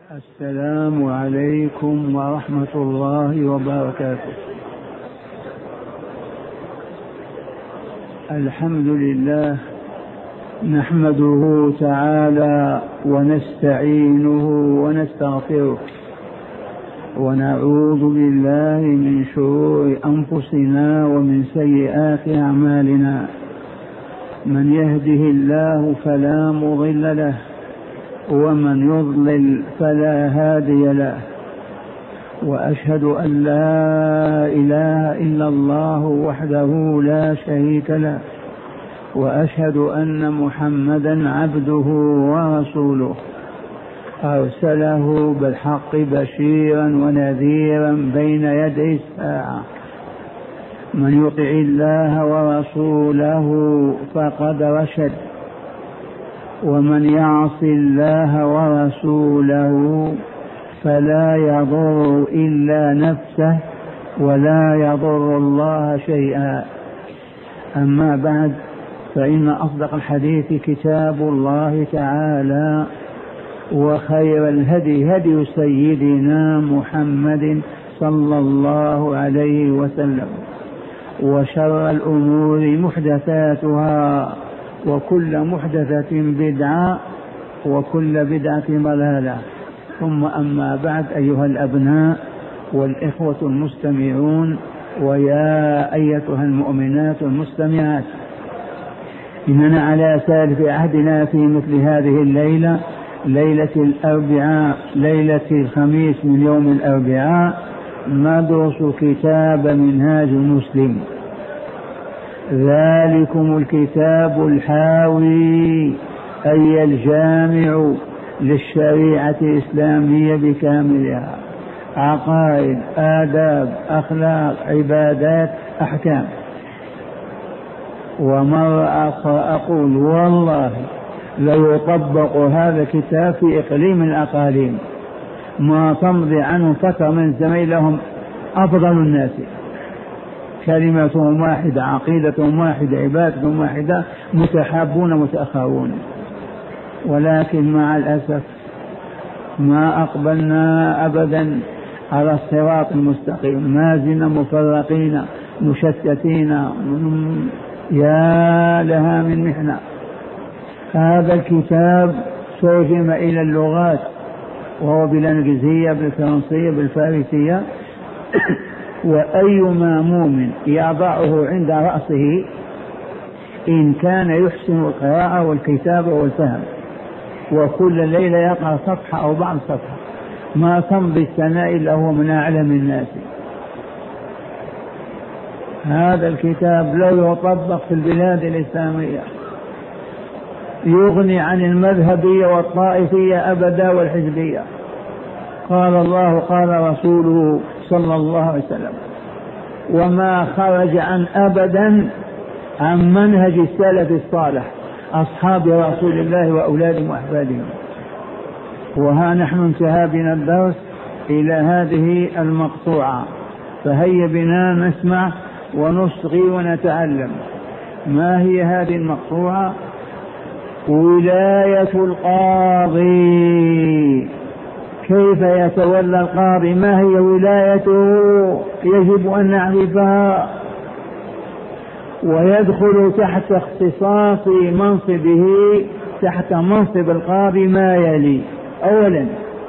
السلام عليكم ورحمة الله وبركاته. الحمد لله نحمده تعالى ونستعينه ونستغفره ونعوذ بالله من شرور أنفسنا ومن سيئات أعمالنا. من يهده الله فلا مضل له ومن يضلل فلا هادي له، وأشهد أن لا إله إلا الله وحده لا شريك له، وأشهد أن محمدا عبده ورسوله أرسله بالحق بشيرا ونذيرا بين يدي الساعة. من يطع الله ورسوله فقد رشد، ومن يعص الله ورسوله فلا يضر إلا نفسه ولا يضر الله شيئا. أما بعد، فإن أصدق الحديث كتاب الله تعالى، وخير الهدي هدي سيدنا محمد صلى الله عليه وسلم، وشر الأمور محدثاتها، وكل محدثة بدعة، وكل بدعة ضلالة. ثم أما بعد، أيها الأبناء والإخوة المستمعون، ويا أيتها المؤمنات المستمعات، إننا على سالف عهدنا في مثل هذه الليلة، ليلة الأربعاء، ليلة الخميس من يوم الأربعاء، ندرس كتاب منهاج المسلم. ذلكم الكتاب الحاوي أي الجامع للشريعة الإسلامية بكاملها، عقائد، آداب، أخلاق، عبادات، أحكام. ومرة أقول والله ليطبق هذا الكتاب في إقليم الأقاليم ما تمضي عنه فترة من زميلهم أفضل الناس، كلمتهم واحدة، عقيدتهم واحدة، عبادتهم واحدة، متحابون متأخرون. ولكن مع الأسف ما أقبلنا أبدا على الصراط المستقيم، ما زلنا مفرقين مشتتين، يا لها من محنة. هذا الكتاب ترجم إلى اللغات، وهو بالإنجليزية، بالفرنسية، بالفارسية، وأي ماموم يضعه عند رأسه إن كان يحسن القراءة والكتابة والفهم، وكل ليلة يقرأ صفحة أو بعض صفحة، ما تمضي السنة إلا هو من أعلم الناس. هذا الكتاب لو يطبق في البلاد الإسلامية يغني عن المذهبية والطائفية أبدا والحزبية. قال الله قال رسوله صلى الله عليه وسلم، وما خرج عن أبدا عن منهج السلف الصالح أصحاب رسول الله وأولادهم وأحفادهم. وها نحن انتهى بنا الدرس إلى هذه المقطوعة، فهيا بنا نسمع ونصغي ونتعلم. ما هي هذه المقطوعة؟ ولاية القاضي، كيف يتولى القاضي، ما هي ولايته، يجب أن نعرفها. ويدخل تحت اختصاص منصبه، تحت منصب القاضي ما يلي: أولا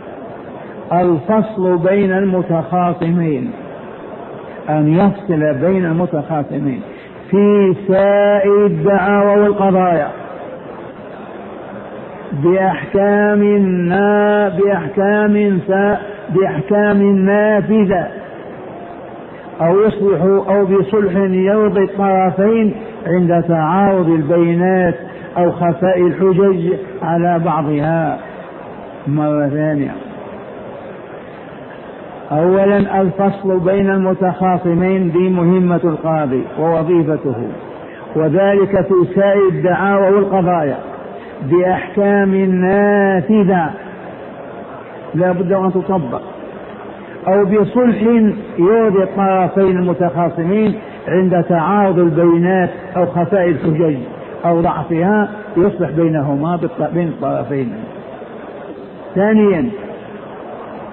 الفصل بين المتخاصمين، أن يفصل بين المتخاصمين في سائر الدعاوى والقضايا بأحكام نافذة، أو يصلح أو بصلح يرضي الطرفين عند تعارض البينات أو خفاء الحجج على بعضها. مرة ثانية، أولا الفصل بين المتخاصمين دي مهمة القاضي ووظيفته، وذلك في سائر الدعاوى والقضايا بأحكام نافذة لا بد أن تطبق، أو بصلح يرضي الطرفين المتخاصمين عند تعارض البينات أو خفاء الحجج أو ضعفها، يصلح بين الطرفين. ثانيا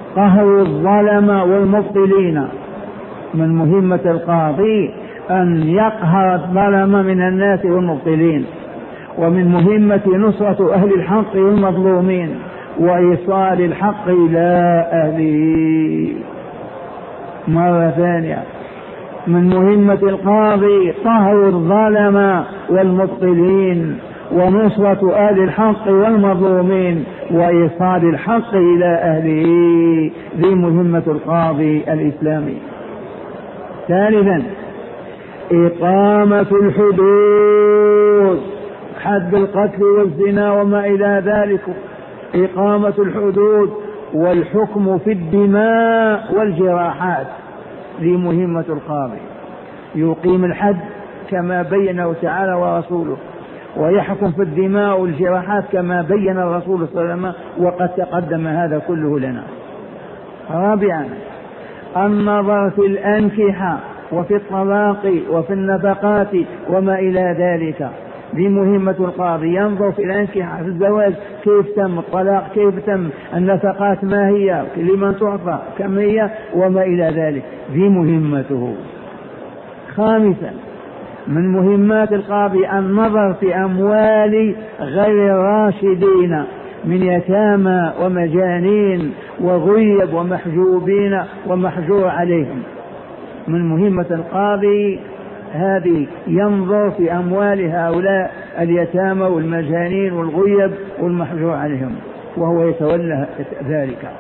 قهر الظلم والمبطلين. من مهمة القاضي أن يقهر الظلم من الناس والمبطلين، ومن مهمة نصرة أهل الحق والمظلومين وإيصال الحق إلى أهله. مرة ثانية، من مهمة القاضي قهر الظلم والمبطلين ونصرة أهل الحق والمظلومين وإيصال الحق إلى أهله. ذي مهمة القاضي الإسلامي. ثالثا، إقامة الحدود، حد القتل والزنا وما إلى ذلك، إقامة الحدود والحكم في الدماء والجراحات. ذي مهمة القاضي، يقيم الحد كما بينه تعالى ورسوله، ويحكم في الدماء والجراحات كما بين الرسول صلى الله عليه وسلم، وقد تقدم هذا كله لنا. رابعا، النظر في الأنكحة وفي الطلاق وفي النفقات وما إلى ذلك. دي مهمة القاضي، ينظر في الأنكحة، في الزواج كيف تم، الطلاق كيف تم، النفقات ما هي، لمن تعطى، كم هي، وما إلى ذلك. دي مهمته. خامسا، من مهمات القاضي النظر في أموال غير الراشدين من يتامى ومجانين وغيب ومحجوبين ومحجور عليهم. من مهمة القاضي هذه، ينظر في أموال هؤلاء اليتامى والمجانين والغيب والمحجور عليهم، وهو يتولى ذلك.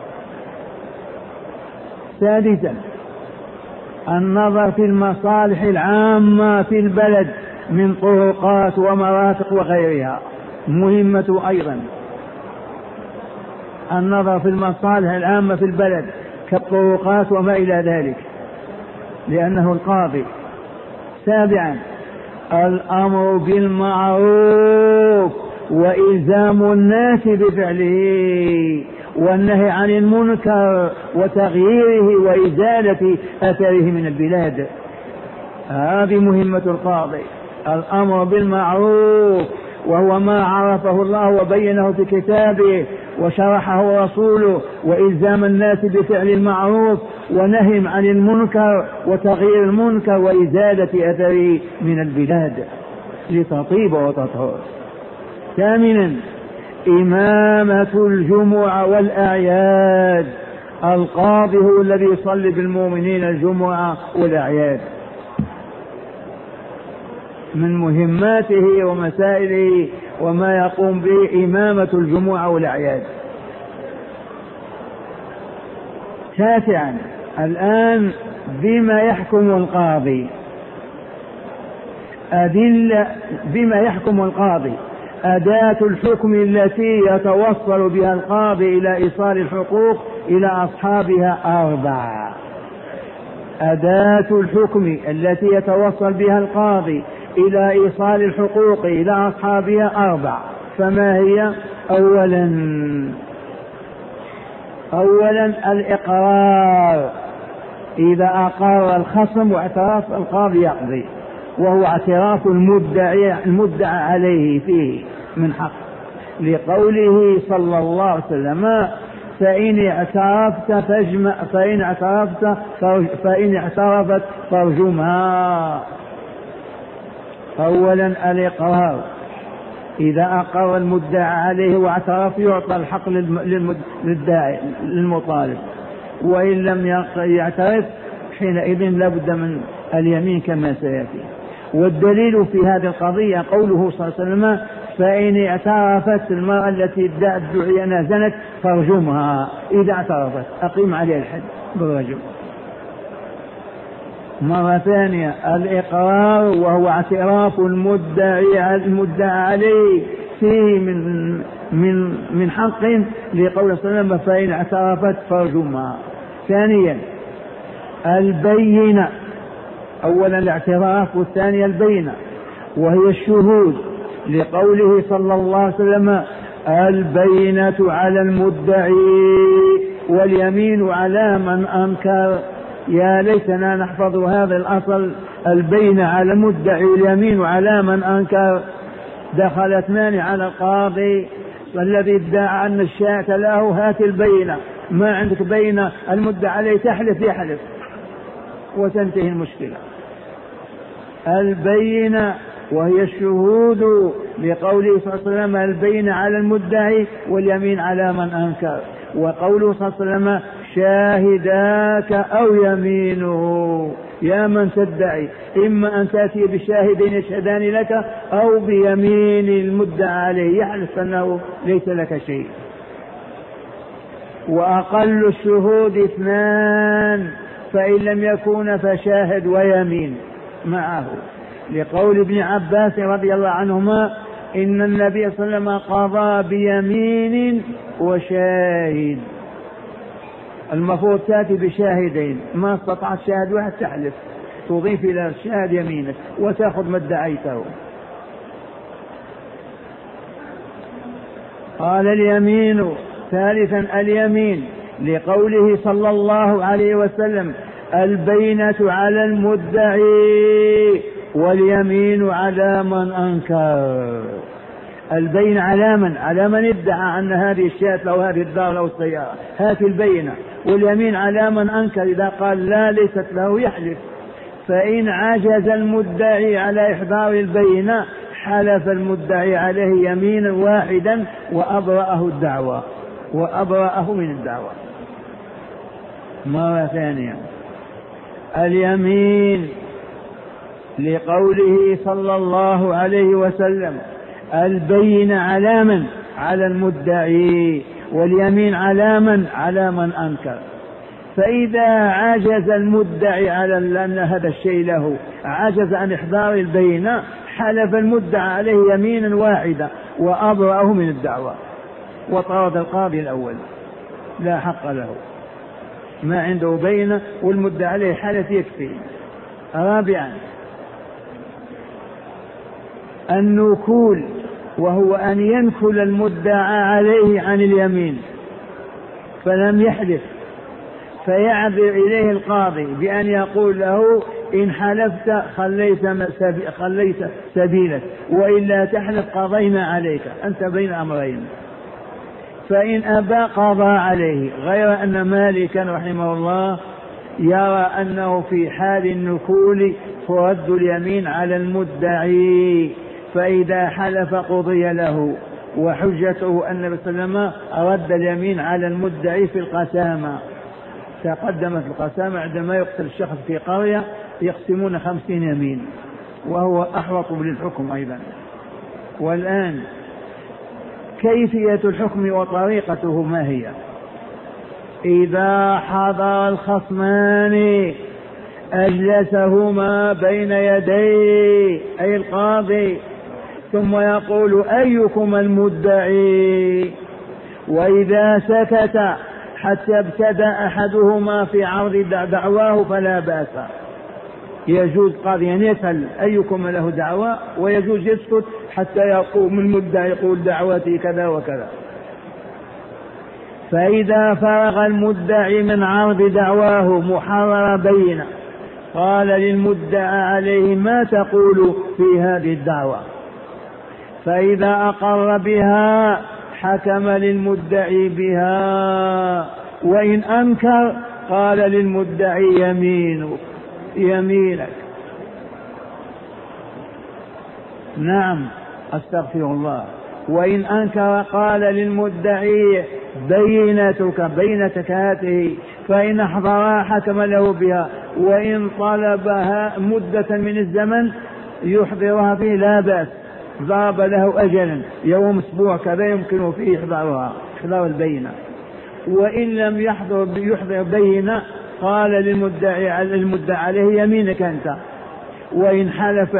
سادسا، النظر في المصالح العامة في البلد من طرقات ومرافق وغيرها. مهمة أيضا النظر في المصالح العامة في البلد كالطرقات وما إلى ذلك، لأنه القاضي. سابعا، الأمر بالمعروف وإلزام الناس بفعله، والنهي عن المنكر وتغييره وإزالة أثره من البلاد. هذه مهمة القاضي، الأمر بالمعروف، وهو ما عرفه الله وبينه في كتابه وشرحه رسوله، وإلزام الناس بفعل المعروف ونهي عن المنكر وتغيير المنكر وإزالة أثره من البلاد لتطيب وتطهر. ثامنا، إمامة الجمعة والأعياد، القاضي هو الذي يصلي بالمؤمنين الجمعة والأعياد. من مهماته ومسائله وما يقوم به إمامة الجمعة والأعياد. تاسعا، الآن بما يحكم القاضي، أدلة بما يحكم القاضي، أداة الحكم التي يتوصل بها القاضي إلى إيصال الحقوق إلى أصحابها 4. أداة الحكم التي يتوصل بها القاضي إلى إيصال الحقوق إلى أصحابها 4. فما هي؟ أولا الإقرار، إذا أقر الخصم واعترف القاضي يقضي، وهو اعتراف المدعى عليه فيه من حق، لقوله صلى الله عليه وسلم: فإن اعترفت فارجمها. أولا الإقرار، إذا أقر المدعى عليه واعترف يعطى الحق للداعي للمطالب، وإن لم يعترف حينئذ لابد من اليمين كما سيأتي. والدليل في هذه القضية قوله صلى الله عليه وسلم: فإن اعترفت المرأة التي ادعت أنها زنت فارجمها، إذا اعترفت أقيم عليها الحد بالرجم. مرة ثانية الإقرار، وهو اعتراف المدعى عليه فيه من حق، لقول صلى الله عليه وسلم: فإن اعترفت فارجمها. ثانيا البينة، أولا الاعتراف والثانية البينة وهي الشهود، لقوله صلى الله عليه وسلم: البينة على المدعي واليمين على من أنكر. يا ليتنا نحفظ هذا الأصل، البينة على المدعي واليمين على من أنكر. دخل اثنان على القاضي الذي ادعى أن الشاة له: هات البينة. ما عندك بين المدعى عليه تحلف يحلف وتنتهي المشكلة. البينة وهي الشهود لقوله صلى الله عليه وسلم البينة على المدعي واليمين على من أنكر، وقوله صلى الله عليه وسلم شاهداك أو يمينه، يا من تدعي إما أن تأتي بشاهدين يشهدان لك أو بيمين المدعى عليه يحلف أنه ليس لك شيء. وأقل الشهود 2، فإن لم يكون فشاهد ويمين معه، لقول ابن عباس رضي الله عنهما إن النبي صلى الله عليه وسلم قضى بيمين وشاهد. المفروض تأتي بشاهدين، ما استطعت شاهد واحد تحلف، تضيف إلى الشاهد يمينك وتأخذ ما ادعيته. قال اليمين ثالثا اليمين لقوله صلى الله عليه وسلم البينة على المدعي واليمين على من أنكر. البينة على من ادعى أن هذه الشاة أو هذه الدار أو السيارة، هذه البينة. واليمين على من أنكر، إذا قال لا ليست له يحلف. فإن عجز المدعي على إحضار البينة حلف المدعي عليه يمينا واحدا وأبرأه من الدعوة. مرة ثانية اليمين لقوله صلى الله عليه وسلم البينة على من؟ على المدعي، واليمين على من؟ على من أنكر. فإذا عجز المدعي على أن هذا الشيء له، عجز عن إحضار البينة، حلف المدعى عليه يمينا واحدة وأبرأه من الدعوة وطرد القاضي الأول، لا حق له، ما عنده بينة والمدعى عليه حلف يكفي. رابعا النكول، وهو أن ينكل المدعى عليه عن اليمين فلم يحلف، فيعذر إليه القاضي بأن يقول له إن حلفت خليت سبيلك، وإلا تحلف قضينا عليك، أنت بين أمرين. فإن أبى قضى عليه، غير أن مالكا رحمه الله يرى أنه في حال النكول ترد اليمين على المدعي، فإذا حلف قضي له. وحجته أن النبي صلى الله عليه وسلم رد اليمين على المدعي في القسامة، تقدمت القسامة عندما يقتل الشخص في قرية يقسمون 50 يمين، وهو أحوط للحكم أيضا. والآن كيفية الحكم وطريقته ما هي؟ إذا حضر الخصمان أجلسهما بين يدي أي القاضي، ثم يقول أيكم المدعي، وإذا سكت حتى ابتدأ أحدهما في عرض دعواه فلا بأس، يجوز قاضي أن يسأل أيكم له دعوة، ويجوز يسكت حتى يقوم المدعي يقول دعوتي كذا وكذا. فإذا فرغ المدعي من عرض دعواه محرر بينه، قال للمدعى عليه ما تقول في هذه الدعوة؟ فإذا أقر بها حكم للمدعي بها، وإن أنكر قال للمدعي يمينك. نعم أستغفر الله. وإن أنكر قال للمدعي بينتك هاته، فإن أحضرها حكم له بها، وإن طلبها مدة من الزمن يحضرها فيه لا بأس، ضرب له أجلا يوم أسبوع كذا يمكن فيه إحضار البينة. وإن لم يحضر بينة قال للمدعي عليه يمينك أنت. وإن حلف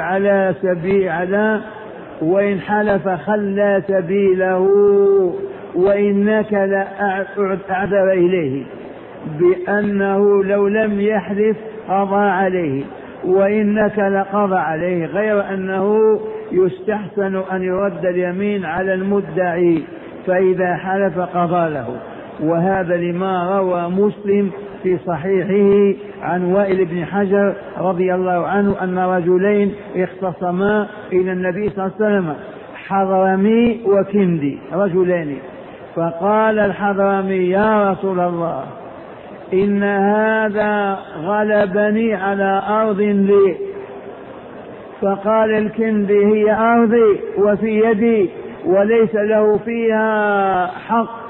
وإن حلف خلى سبيله، وإن نكل أعذر إليه بأنه لو لم يحلف قضى عليه، وإن نكل قضى عليه، غير أنه يستحسن أن يرد اليمين على المدعي، فإذا حلف قضى له. وهذا لما روى مسلم في صحيحه عن وائل بن حجر رضي الله عنه أن رجلين اختصما إلى النبي صلى الله عليه وسلم، حضرمي وكندي، رجلين، فقال الحضرمي يا رسول الله إن هذا غلبني على أرض لي. فقال الكندي هي أرضي وفي يدي وليس له فيها حق.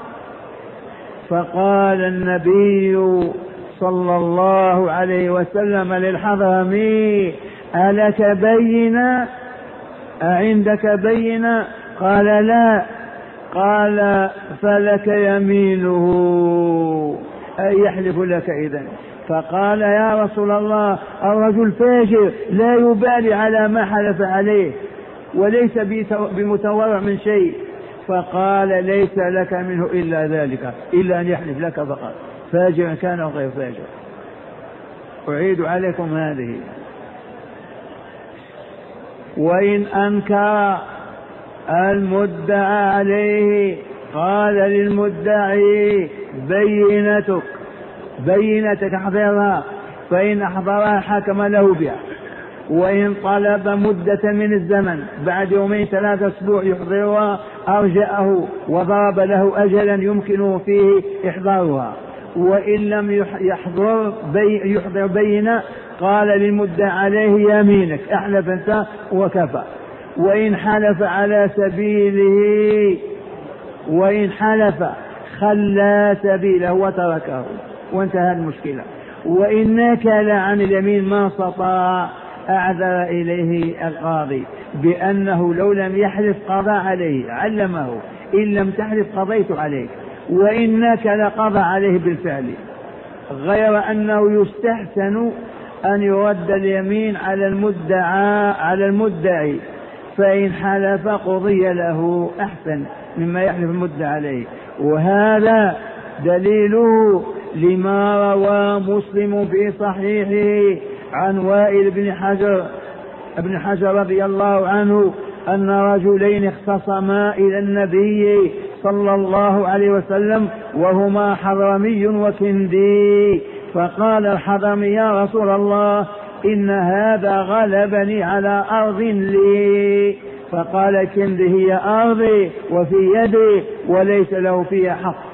فقال النبي صلى الله عليه وسلم للحضرمي ألك بينة أعندك بينة؟ قال لا. قال فلك يمينه أي يحلف لك إذن. فقال يا رسول الله الرجل فاجر لا يبالي على ما حلف عليه وليس بمتورع من شيء. فقال ليس لك منه إلا ذلك، إلا أن يحلف لك فقط، فاجر كان أو غير فاجر. أعيد عليكم هذه. وإن أنكر المدعى عليه قال للمدعي بينتك احضرها، فإن أحضرها حكم له بها. وإن طلب مدة من الزمن بعد 2 3 أسبوع يحضرها أرجأه وضرب له أجلا يمكنه فيه إحضارها. وإن لم يحضر بينة قال للمدعى عليه يمينك احلف أنت وكفى. وإن حلف على سبيله وإن حلف خلى سبيله وتركه وانتهى المشكلة. وإن نكل عن اليمين ما استطاع أعذر إليه القاضي بأنه لو لم يحلف قضى عليه، علمه إن لم تحلف قضيت عليك. وإن نكل قضى عليه بالفعل، غير أنه يستحسن أن يرد اليمين على المدعي، فإن حلف قضي له أحسن مما يحلف المدعي عليه. وهذا دليله لما روى مسلم في صحيحه عن وائل بن حجر رضي الله عنه أن رجلين اختصما إلى النبي صلى الله عليه وسلم وهما حضرمي وكندي. فقال الحضرمي يا رسول الله إن هذا غلبني على أرض لي. فقال الكندي هي أرضي وفي يدي وليس له فيها حق.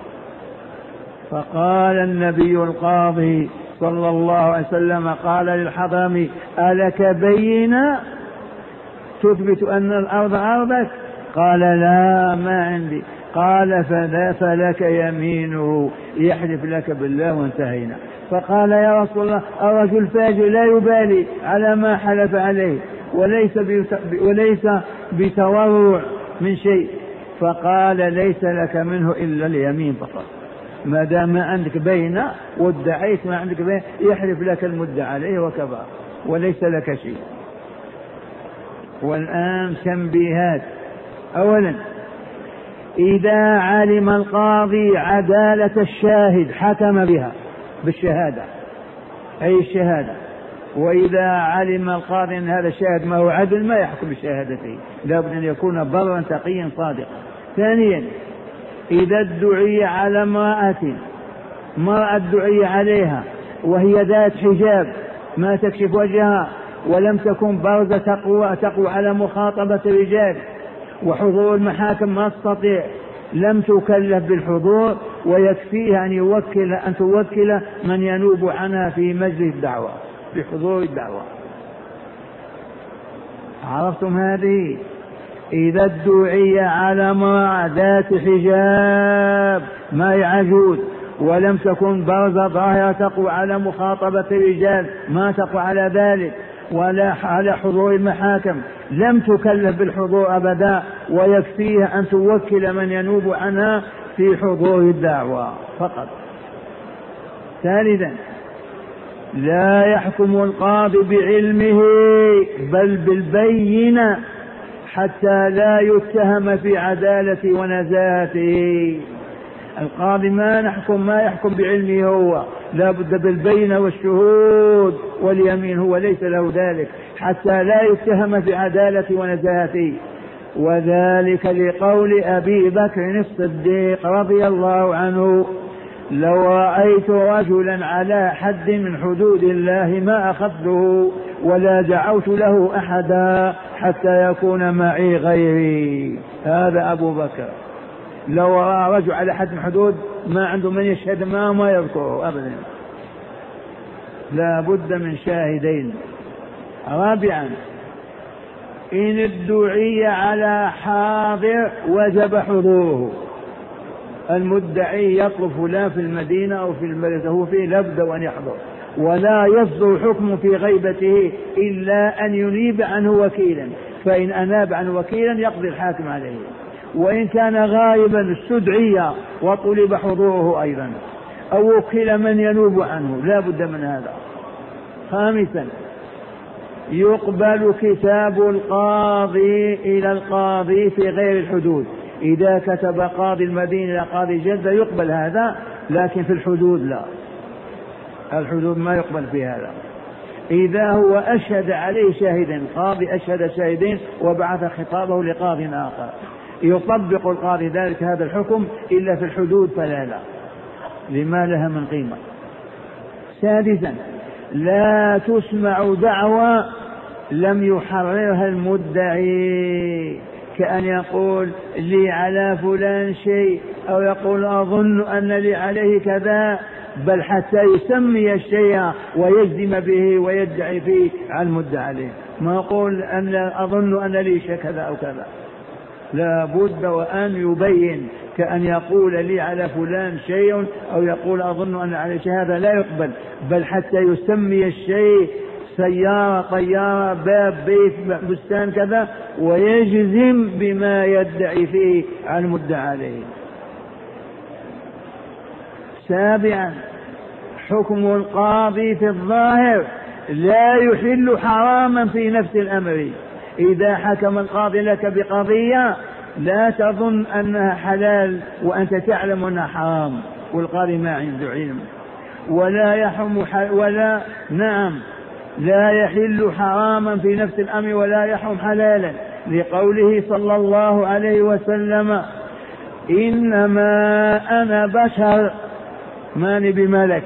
فقال النبي القاضي صلى الله عليه وسلم قال للحضرمي ألك بينة تثبت أن الأرض أرضك؟ قال لا ما عندي. قال فلك يمينه يحلف لك بالله وانتهينا. فقال يا رسول الله الرجل فاجر لا يبالي على ما حلف عليه وليس بتورع من شيء. فقال ليس لك منه إلا اليمين فقط، ما دام ما عندك بينة وادعيت ما عندك بينة يحلف لك المدعى عليه وكفى وليس لك شيء. والآن تنبيهات. أولا إذا علم القاضي عدالة الشاهد حكم بها بالشهادة أي الشهادة. وإذا علم القاضي أن هذا الشاهد ما هو عدل ما يحكم بشهادته، لابد أن يكون برا تقيا صادقا. ثانيا إذا ادعي على امرأة ادعي عليها وهي ذات حجاب ما تكشف وجهها ولم تكن برزة تقوى على مخاطبة الرجال وحضور المحاكم ما تستطيع، لم تكلف بالحضور ويكفيها أن توكل من ينوب عنها في مجلس الدعوة بحضور الدعوة. عرفتم هذه؟ إذا ادعي على امرأة ذات حجاب ما يعجوز ولم تكن برزة ظاهرة تقوى على مخاطبة الرجال ما تقوى على ذلك ولا على حضور المحاكم، لم تكلف بالحضور أبدا ويكفيها أن توكل من ينوب عنها في حضور الدعوة فقط. ثالثا لا يحكم القاضي بعلمه بل بالبينة حتى لا يتهم في عدالة ونزاهته. القاضي ما يحكم بعلمه هو، لا بد بالبينة والشهود واليمين، هو ليس له ذلك حتى لا يتهم في عدالة ونزاهته. وذلك لقول أبي بكر الصديق رضي الله عنه لو رأيت رجلا على حد من حدود الله ما أخذته ولا دعوت له أحدا حتى يكون معي غيري. هذا أبو بكر لو رأى رجل على حد الحدود ما عنده من يشهد ما يذكره أبدا، لا بد من شاهدين. رابعا إن ادعي على حاضر وجب حضوره. المدعي يطلب فلان في المدينة أو في البلد هو فيه لابد وأن يحضر، ولا يصدر حكم في غيبته إلا أن ينيب عنه وكيلا، فإن أناب عنه وكيلا يقضي الحاكم عليه، وإن كان غائبا استدعي وطلب حضوره أيضا أو وكيل من ينوب عنه، لا بد من هذا. خامسا يقبل كتاب القاضي إلى القاضي في غير الحدود. إذا كتب قاضي المدينة إلى قاضي جدة يقبل هذا، لكن في الحدود لا، الحدود ما يقبل في هذا. إذا هو أشهد عليه شاهدين، قاضي أشهد شاهدين وبعث خطابه لقاضي آخر، يطبق القاضي ذلك هذا الحكم، إلا في الحدود فلا لا، لما لها من قيمة. سادسا لا تسمع دعوى لم يحررها المدعي، كأن يقول لي على فلان شيء، أو يقول أظن أن لي عليه كذا، بل حتى يسمي الشيء ويجزم به ويدعي فيه على المدعى عليه، ما يقول أن أظن أن لي شيء كذا أو كذا، لا بد وأن يبين، كأن يقول لي على فلان شيء أو يقول أظن أن عليه شيء، هذا لا يقبل، بل حتى يسمي الشيء سيارة طيارة باب بيت بستان كذا، ويجزم بما يدعي فيه على المدعى عليه. سابعا حكم القاضي في الظاهر لا يحل حراما في نفس الأمر. إذا حكم القاضي لك بقضية لا تظن أنها حلال وأنت تعلم أنها حرام، والقاضي ما عنده علم، لا يحل حراما في نفس الأمر ولا يحرم حلالا، لقوله صلى الله عليه وسلم إنما أنا بشر، ماني بملك،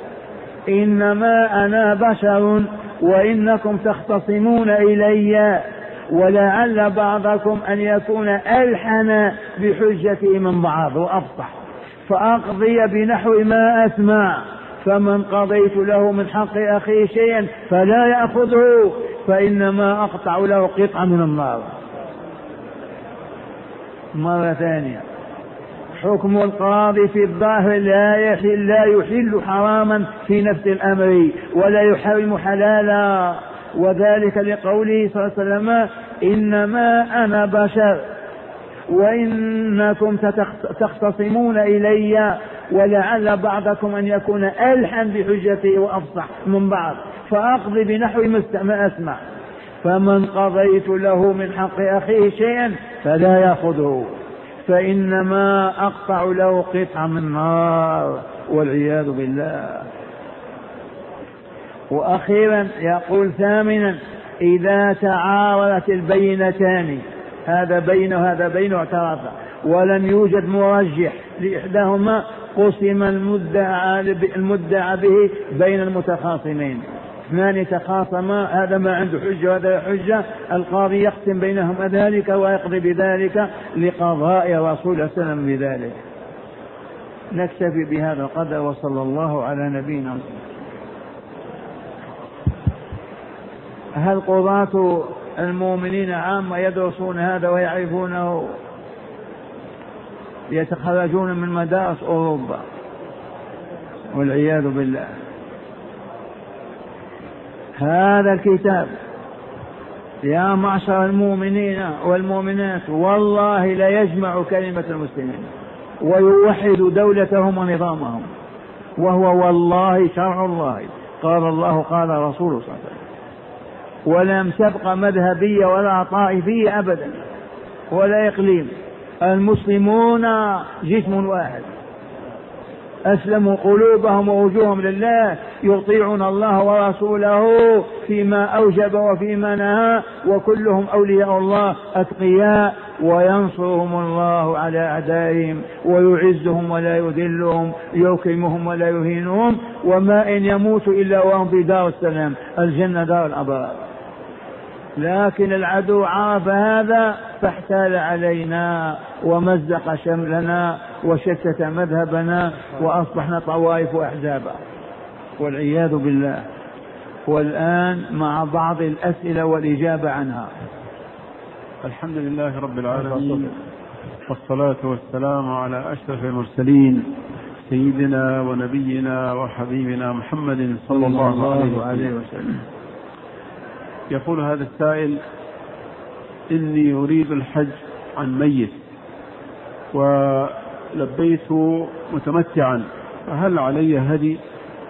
إنما أنا بشر وإنكم تختصمون إلي، ولعل بعضكم أن يكون ألحن بحجته من بعض وأفصح، فأقضي بنحو ما أسمع، فمن قضيت له من حق أخيه شيئا فلا يأخذه، فإنما أقطع له قطعة من النار. مرة ثانية، حكم القاضي في الظاهر لا يحل حراما في نفس الأمر ولا يحرم حلالا، وذلك لقوله صلى الله عليه وسلم إنما أنا بشر وإنكم تختصمون إلي، ولعل بعضكم أن يكون ألحن بحجته وأفصح من بعض، فأقضي بنحو ما أسمع، فمن قضيت له من حق أخيه شيئا فلا يأخذه، فإنما أقطع له قطعة من نار، والعياذ بالله. وأخيرا يقول ثامنا إذا تعارضت البينتان، هذا بينه وهذا بينه اعترضا، ولم يوجد مرجح لإحداهما، قسم المدعى به بين المتخاصمين، اثنان تخاصما، هذا ما عنده حجة وهذا حجة، القاضي يقسم بينهم ذلك ويقضي بذلك لقضاء رسول الله صلى الله عليه وسلم بذلك. نكتفي بهذا القدر، وصلى الله على نبينا. هل قضاة المؤمنين عامة يدرسون هذا ويعرفونه؟ يتخرجون من مدارس أوروبا والعياذ بالله. هذا الكتاب يا معشر المؤمنين والمؤمنات والله لا يجمع كلمة المسلمين ويوحد دولتهم ونظامهم، وهو والله شرع الله، قال الله قال رسوله صلى الله عليه وسلم، ولم تبق مذهبية ولا طائفية أبدا ولا إقليم، المسلمون جسم واحد، أسلموا قلوبهم ووجوههم لله، يطيعون الله ورسوله فيما أوجب وفيما نهى، وكلهم أولياء الله أتقياء، وينصرهم الله على أعدائهم ويعزهم ولا يذلهم، يكرمهم ولا يهينهم، وما إن يموتوا إلا وهم في دار السلام، الجنة دار الأبرار. لكن العدو عرف هذا فاحتال علينا ومزق شملنا وشتت مذهبنا وأصبحنا طوائف وأحزابا والعياذ بالله. والآن مع بعض الأسئلة والإجابة عنها. الحمد لله رب العالمين، والصلاة والسلام على أشرف المرسلين سيدنا ونبينا وحبيبنا محمد صلى الله عليه وسلم. يقول هذا السائل: إني أريد الحج عن ميت ولبيت متمتعا، فهل علي هدي؟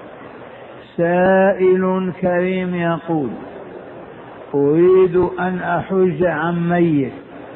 سائل كريم يقول: أريد أن أحج عن ميت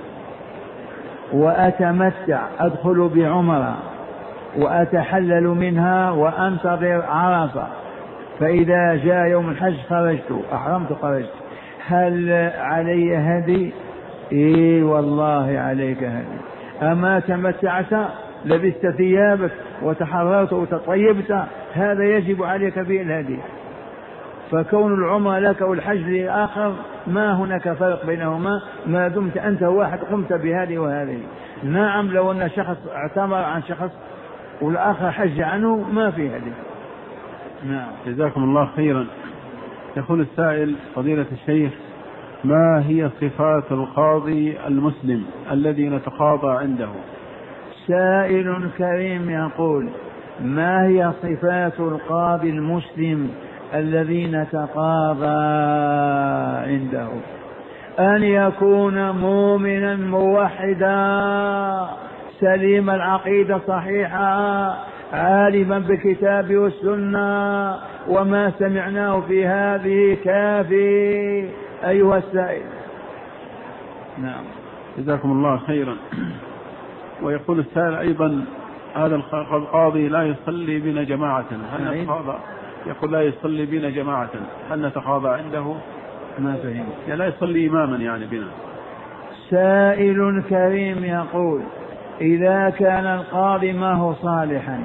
وأتمتع، أدخل بعمرة وأتحلل منها وأنتظر عرفة، فإذا جاء يوم الحج خرجت، أحرمت خرجت، هل علي هدي؟ إيه والله عليك هدي. أما تمتعت لبست ثيابك وتحررت وتطيبت، هذا يجب عليك به الهدي. فكون العمرة لك والحج لآخر ما هناك فرق بينهما ما دمت أنت واحد قمت بهذه وهذه. نعم لو أن شخص اعتمر عن شخص والآخر حج عنه ما في هدي. نعم، جزاكم الله خيرا. يقول السائل: فضيلة الشيخ، ما هي صفات القاضي المسلم الذي نتقاضى عنده؟ سائل كريم يقول: ما هي صفات القاضي المسلم الذي نتقاضى عنده؟ أن يكون مؤمنا موحدا سليم العقيدة صحيحة عالما بالكتاب والسنة، وما سمعناه في هذه كافي أيها السائل. نعم، جزاكم الله خيرا. ويقول السائل أيضا: هذا القاضي لا يصلي بنا جماعة، هل نتقاضى؟ يقول: لا يصلي بنا جماعة، هل نتقاضى عنده؟ ما فهم، يعني لا يصلي إماما يعني بنا. سائل كريم يقول: إذا كان القاضي ما هو صالحا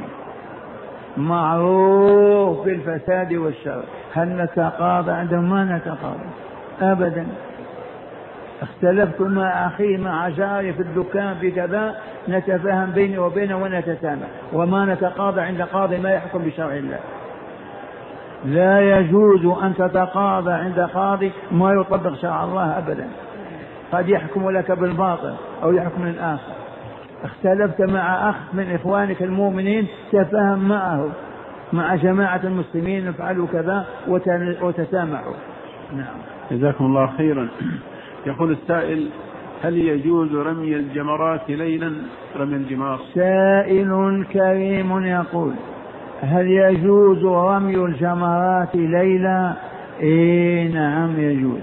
معروف بالفساد والشر، هل نتقاضى عنده؟ ما نتقاضى أبدا. اختلفت مع أخي مع جاري في الدكان في كذا، نتفاهم بيني وبينه ونتسامح، وما نتقاضى عند قاضي ما يحكم بشرع الله. لا يجوز أن تتقاضى عند قاضي ما يطبق شرع الله أبدا، قد يحكم لك بالباطل أو يحكم للآخر. اختلفت مع أخ من إخوانك المؤمنين، تفاهم معه مع جماعة المسلمين، افعلوا كذا وتسامحوا. نعم، جزاكم الله خيرا. يقول السائل: هل يجوز رمي الجمرات ليلا، رمي الجمار؟ سائل كريم يقول: هل يجوز رمي الجمرات ليلا؟ إيه نعم يجوز.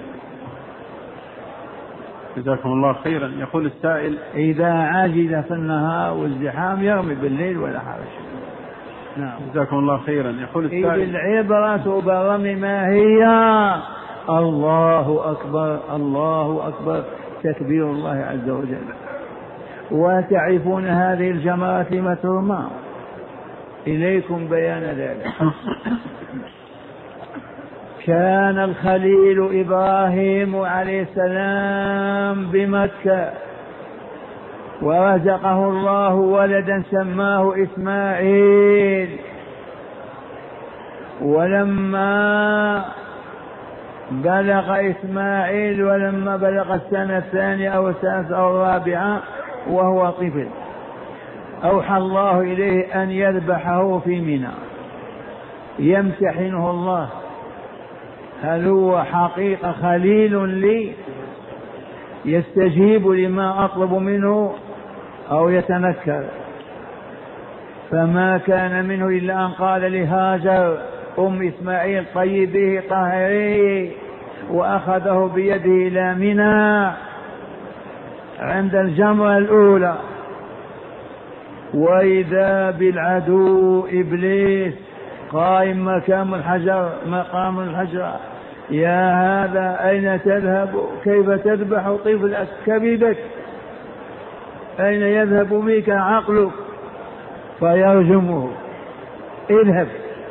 جزاكم الله خيرا. يقول السائل: إذا عجز في النهار والزحام يرمي بالليل ولا حرج. نعم، جزاكم الله خيرا. يقول السائل: العبرة بالرمي ما هي؟ الله أكبر، الله أكبر، تكبير الله عز وجل. وتعرفون هذه الجمرات لما ترمى؟ إليكم بيان ذلك. كان الخليل إبراهيم عليه السلام بمكة، ورزقه الله ولدا سماه إسماعيل، ولما بلغ إسماعيل ولما بلغ السنة الثانية أو الثالثة أو الرابعة وهو طفل، أوحى الله إليه أن يذبحه في منى، يمتحنه الله هل هو حقيقة خليل لي يستجيب لما أطلب منه أو يتنكر. فما كان منه إلا أن قال لهاجر أم إسماعيل: طيبيه طهريه، وأخذه بيده إلى منى عند الجمرة الأولى، وإذا بالعدو إبليس قائم مقام الحجر: يا هذا أين تذهب؟ كيف تذبح طفل كبدك؟ أين يذهب بك عقلك؟ فيرجمه: اذهب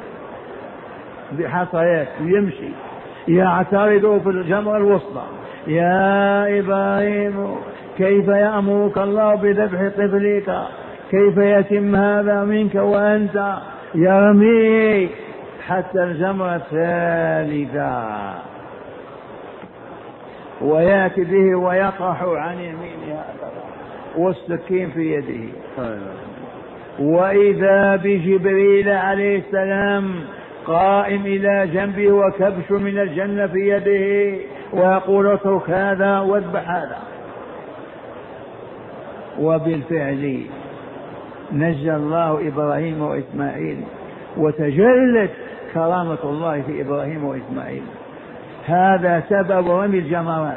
بحصيات، يمشي يعترض في الجمرة الوسطى: يا إبراهيم كيف يأمرك الله بذبح طفلك؟ كيف يتم هذا منك وأنت؟ يرمي حتى الجمرة الثالثة ويأتي به ويطرح عن يمينه والسكين في يده. وإذا بجبريل عليه السلام قائم إلى جنبه وكبش من الجنة في يده ويقول اترك هذا واذبح هذا. وبالفعل نجى الله إبراهيم وإسماعيل وتجلت كرامة الله في إبراهيم وإسماعيل. هذا سبب رمي الجمرات،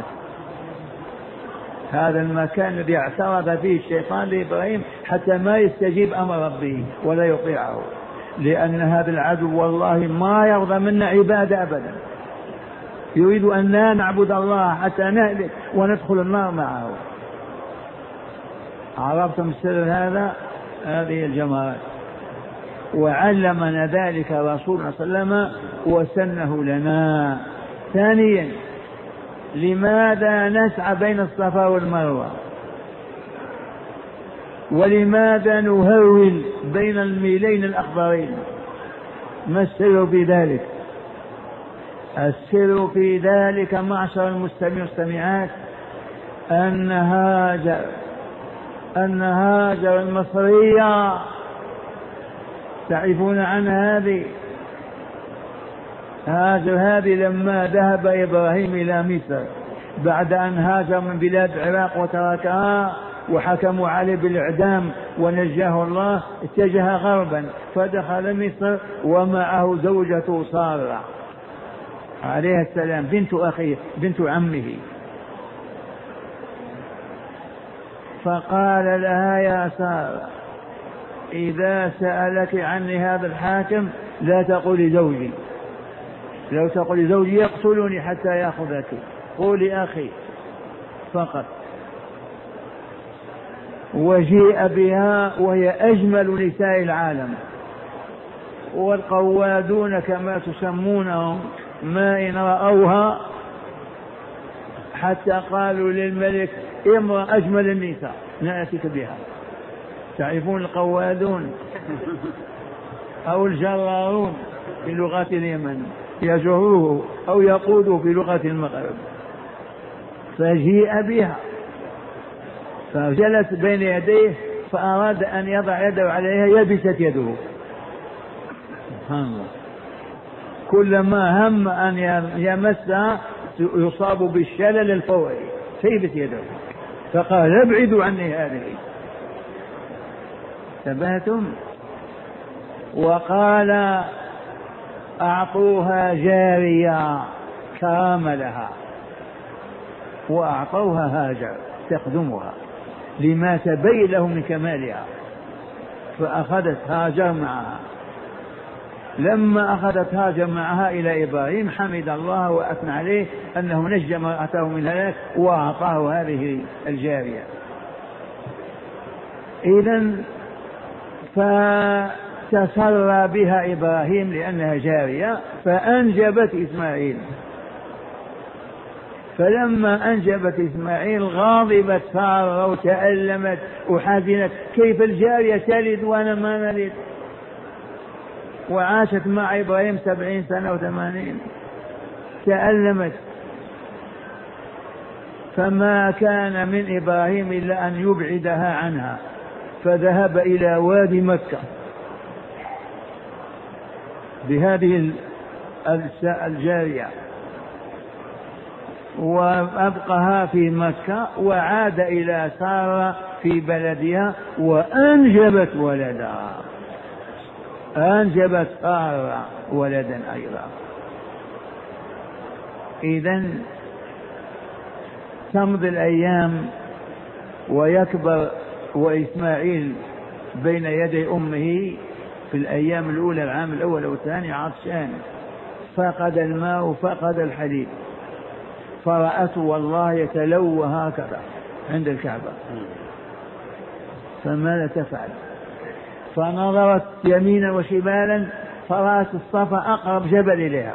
هذا المكان الذي اعترض فيه الشيطان لإبراهيم حتى ما يستجيب أمر ربه ولا يطيعه، لأن هذا العدو والله ما يرضى منا عبادة أبدا، يريد أن لا نعبد الله حتى نهلك وندخل النار معه. عرفتم سر هذا؟ هذه الجمرات، وعلمنا ذلك رسولنا صلى الله عليه وسلم وسنه لنا. ثانيا، لماذا نسعى بين الصفا والمروة؟ ولماذا نهرول بين الميلين الأخضرين؟ ما السر في ذلك؟ السر في ذلك معشر المستمعين والمستمعات أن هاجر المصرية، تعرفون عن هذه؟ هاجر هذه لما ذهب إبراهيم إلى مصر بعد أن هاجر من بلاد العراق وتركها وحكموا عليه بالإعدام ونجاه الله، اتجه غربا فدخل مصر ومعه زوجته سارة عليه السلام بنت أخيه بنت عمه. فقال لها يا سارة إذا سألك عني هذا الحاكم لا تقولي زوجي، لو تقولي زوجي يقتلني حتى يأخذك، قولي أخي فقط. وجيء بها وهي أجمل نساء العالم، والقوادون كما تسمونهم ما إن رأوها حتى قالوا للملك امرأة أجمل النساء نأتيك بها. تعرفون القوادون أو الجرارون في لغة اليمن، يجروه أو يقوده في لغة المغرب. فجيء بها فجلس بين يديه فأراد أن يضع يده عليها يبست يده. سبحان الله، كلما هم أن يمسها يصاب بالشلل الفوري فيبت يده، فقال ابعدوا عني هذه. انتبهتم؟ وقال أعطوها جارية كرام لها وأعطوها هاجر تخدمها لما تبين له من كمالها، فأخذت هاجر معها. لما أخذت هاجر معها إلى إبراهيم حمد الله وأثنى عليه أنه نجى امرأته من هلاك وأعطاه هذه الجارية. إذن فتسرى بها إبراهيم لأنها جارية فأنجبت إسماعيل. فلما أنجبت إسماعيل غاضبت سارة وتألمت وحزنت، كيف الجارية تلد وأنا ما نلد؟ وعاشت مع إبراهيم 70 سنة و80، تألمت. فما كان من إبراهيم إلا أن يبعدها عنها، فذهب إلى وادي مكة بهذه الجارية وأبقها في مكة، وعاد إلى سارة في بلدها وأنجبت ولدها، أنجبت سارة ولدا أيضا. إذن تمضي الأيام ويكبر وإسماعيل بين يدي أمه في الأيام الأولى العام الأول والثاني عطشان، فقد الماء وفقد الحليب، فرأته والله يتلوى هكذا عند الكعبة، فماذا تفعل؟ فنظرت يمينا وشمالا فرأت الصفا أقرب جبل إليها،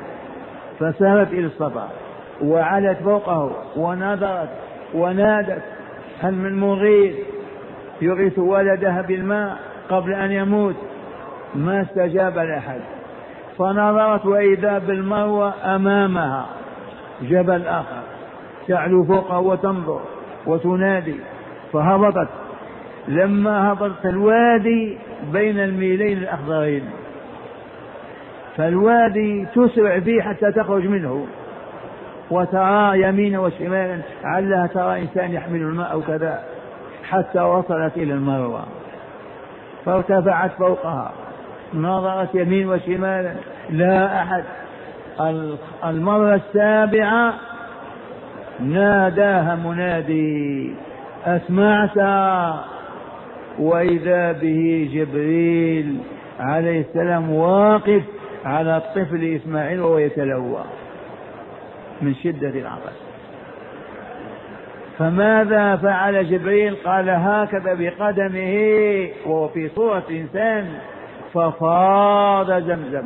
فسارت إلى الصفا وعلت فوقه ونظرت ونادت هل من مغيث يغيث ولدها بالماء قبل أن يموت؟ ما استجاب لأحد. فنظرت وإذا بالمروة أمامها جبل آخر، تعلو فوقه وتنظر وتنادي، فهبطت. لما هبطت الوادي بين الميلين الأخضرين، فالوادي تسرع فيه حتى تخرج منه، وترى يمينا وشمالا علها ترى إنسان يحمل الماء أو كذا، حتى وصلت إلى المروة فارتفعت فوقها، نظرت يمين وشمالا لا أحد. المرة السابعة ناداها منادي أسمعت؟ وإذا به جبريل عليه السلام واقف على الطفل إسماعيل وهو يتلوى من شدة العطش. فماذا فعل جبريل؟ قال هكذا بقدمه وهو في صورة إنسان، ففاض زمزم،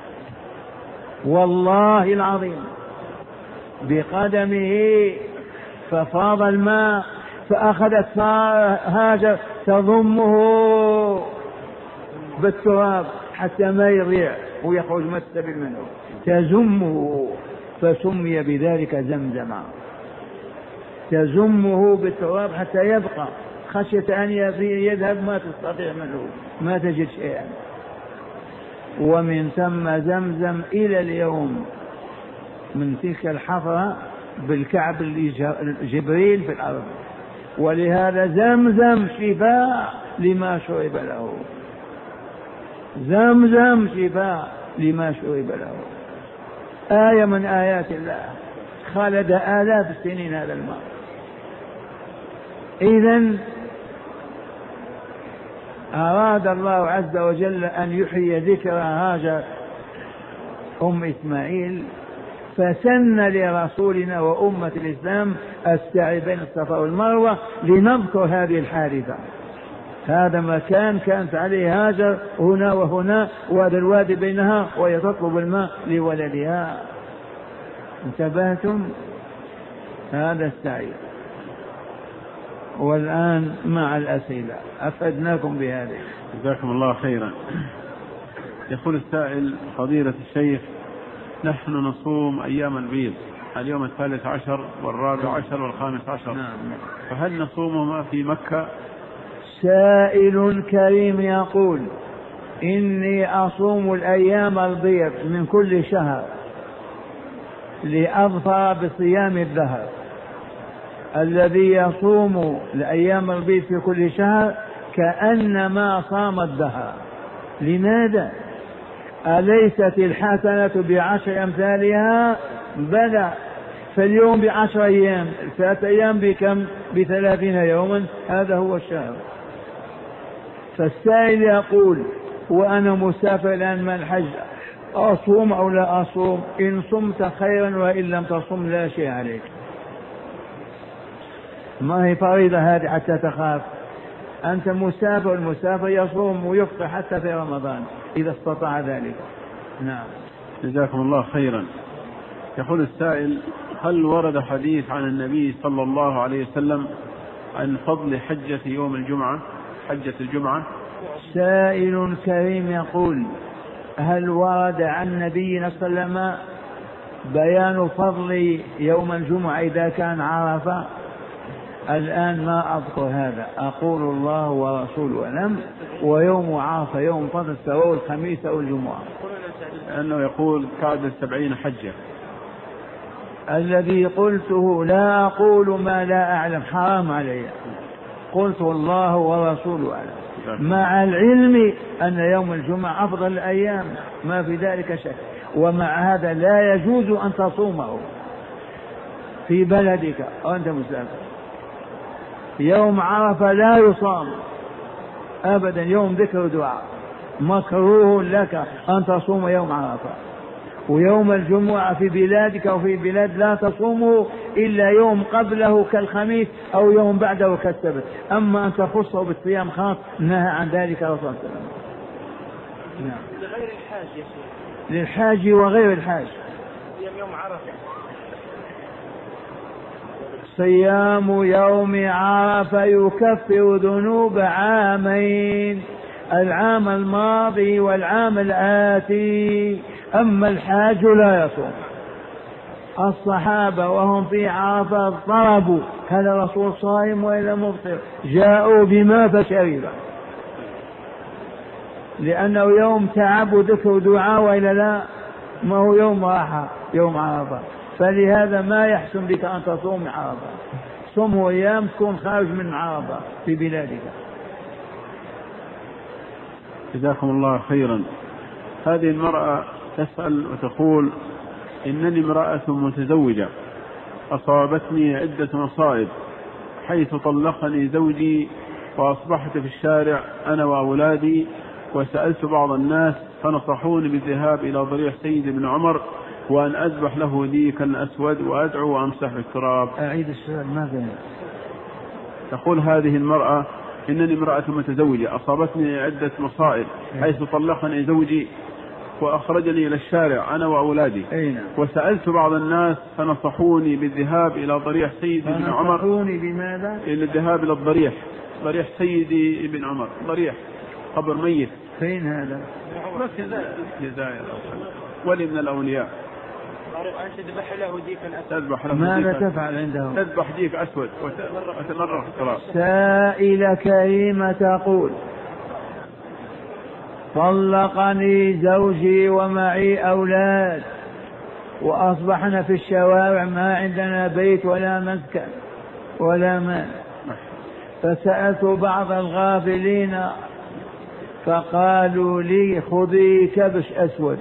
والله العظيم بقدمه ففاض الماء. فأخذت هاجر تضمه بالتراب حتى ما يضيع ويخرج مستبل منه، تزمه، فسمي بذلك زمزم. تزمه بالتراب حتى يبقى، خشية أن يذهب ما تستطيع منه، ما تجد شيئا. ومن ثم زمزم إلى اليوم من تلك الحفرة بالكعب جبريل في الأرض. ولهذا زمزم شفاء لما شرب له، زمزم شفاء لما شرب له. آية من آيات الله، خلد آلاف السنين هذا الماء. إذن أراد الله عز وجل أن يحيي ذكر هاجر أم إسماعيل، فسن لرسولنا وأمة الإسلام السعي بين الصفا والمروة لنذكر هذه الحادثة. هذا مكان كانت عليه هاجر هنا وهنا، وهذا الوادي بينها، وهي تطلب الماء لولدها. انتبهتم؟ هذا السعي. والآن مع الأسئلة، أفدناكم بهذه. جزاكم الله خيرا. يقول السائل فضيلة الشيخ، نحن نصوم أيام البيض، اليوم 13 و14 و15، فهل نصومهما في مكة؟ سائل كريم يقول إني أصوم الأيام البيض من كل شهر لأظفر بصيام الدهر. الذي يصوم الأيام البيض في كل شهر كأنما صام الدهر. لماذا؟ أليست الحسنة ب10 أمثالها؟ بلى. فاليوم ب10 أيام، 3 أيام بكم؟ ب30 يوما، هذا هو الشهر. فالسائل يقول وأنا مسافر الآن من الحج، أصوم أو لا أصوم؟ إن صمت خيرا وإن لم تصم لا شيء عليك. ما هي فريضة هذه حتى تخاف؟ أنت مسافر، المسافر يصوم ويفطر حتى في رمضان إذا استطاع ذلك. نعم. جزاكم الله خيرا. يقول السائل هل ورد حديث عن النبي صلى الله عليه وسلم عن فضل حجة يوم الجمعة، حجة الجمعة؟ سائل كريم يقول هل ورد عن نبينا صلى الله عليه وسلم بيان فضل يوم الجمعة إذا كان عرفة؟ الآن ما أذكر هذا، أقول الله ورسوله أعلم. ويوم عرفة يوم فضل سواء الخميس أو الجمعة، لأنه يقول كعد 70 حجة. الذي قلته لا أقول ما لا أعلم، حرام علي، قلت الله ورسوله أعلم، مع العلم أن يوم الجمعة أفضل الأيام، ما في ذلك شك. ومع هذا لا يجوز أن تصومه في بلدك وأنت مسافر. يوم عرفة لا يصام أبدا، يوم ذكر دعاء، مكروه لك أن تصوم يوم عرفة. ويوم الجمعة في بلادك وفي بلاد لا تصومه إلا يوم قبله كالخميس أو يوم بعده كالسبت. أما أن تخصه بالصيام خاص نهى عن ذلك رسول الله صلى الله عليه وسلم. نعم. لغير الحاج يا شيخ. للحاج وغير الحاج. يوم عرفة. صيام يوم عرفة يكفر ذنوب عامين، العام الماضي والعام الآتي. أما الحاج لا يصوم. الصحابة وهم في عرفة اضطربوا، هل الرسول صائم وإلا مفطر؟ جاءوا بما فشرب، لأنه يوم تعب وذكر ودعاء وإلا لا، ما هو يوم راحة يوم عرفة، فلهذا ما يحسن بك أن تصوم عرفة. صم أيام تكون خارج من عرفة في بلادك. جزاكم الله خيرا. هذه المرأة تسأل وتقول: إنني امرأة متزوجة، أصابتني عدة مصائب، حيث طلقني زوجي وأصبحت في الشارع أنا وأولادي، وسألت بعض الناس فنصحوني بالذهاب إلى ضريح سيد بن عمر وأن أذبح له ديكا أسود وأدعو وأمسح بالتراب. أعيد السؤال ما فهم. تقول هذه المرأة: إنني امرأة متزوجة، أصابتني عدة مصائب، حيث طلقني زوجي وأخرجني إلى الشارع أنا وأولادي، وسألت بعض الناس فنصحوني بالذهاب إلى ضريح سيد بن عمر. فنصحوني بماذا؟ إلى الذهاب إلى الضريح، ضريح سيد بن عمر، ضريح قبر ميت. فين هذا؟ الجزائر، ولي من الأولياء. تذبح له ديكا أسود. ماذا تفعل عندهم؟ تذبح ديك أسود وتمرغ في التراب. سائلة كريمة تقول: طلقني زوجي ومعي أولاد وأصبحنا في الشوارع، ما عندنا بيت ولا مسكن ولا مال، فسألت بعض الغافلين فقالوا لي: خذي كبش أسود،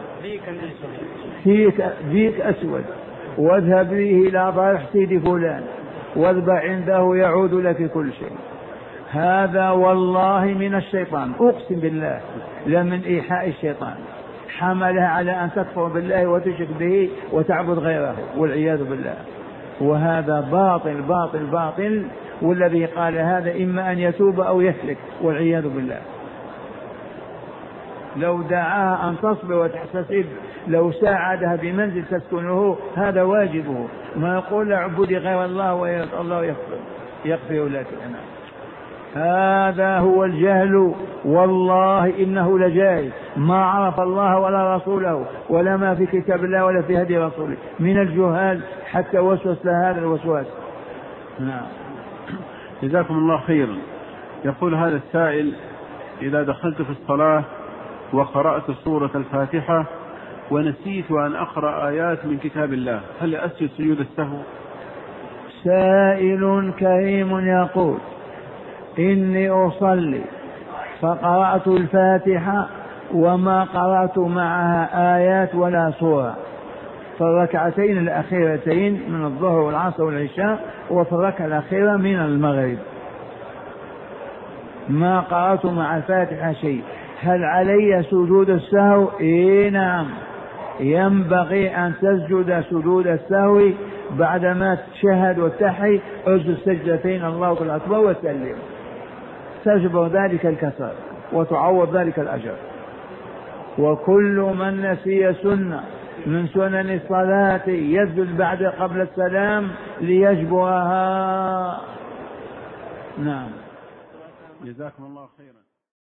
ديك أسود، واذهب به إلى ضريح سيد فلان واذبح عنده يعود لك كل شيء. هذا والله من الشيطان، أقسم بالله لمن إيحاء الشيطان، حملها على أن تكفر بالله وتشرك به وتعبد غيره والعياذ بالله. وهذا باطل باطل باطل، والذي قال هذا إما أن يتوب أو يهلك والعياذ بالله. لو دعاها أن تصبر وتحتسب، لو ساعدها بمنزل تسكنه، هذا واجبه. ما يقول اعبدي غير الله والله يغفر لك. هذا هو الجهل، والله إنه لجاهل، ما عرف الله ولا رسوله ولا ما في كتاب الله ولا في هدي رسوله، من الجهال حتى وسوس لهذا الوسواس. نعم. جزاكم الله خيرا. يقول هذا السائل: إذا دخلت في الصلاة وقرأت سورة الفاتحة ونسيت أن أقرأ آيات من كتاب الله، هل أسجد سجود السهو؟ سائل كريم يقول: إني أصلي فقرأت الفاتحة وما قرأت معها آيات ولا سورة، في الركعتين الأخيرتين من الظهر والعصر والعشاء، وفي الركعة الأخيرة من المغرب ما قرأت مع الفاتحة شيء، هل علي سجود السهو؟ نعم، ينبغي أن تسجد سجود السهو بعدما تشهد وتحي، اسجد سجدتين الله أكبر وسلم، تجبر ذلك الكسر وتعوض ذلك الأجر. وكل من نسي سنة من سنن الصلاة يسجد بعد قبل السلام ليجبرها. نعم. جزاكم الله خيرا.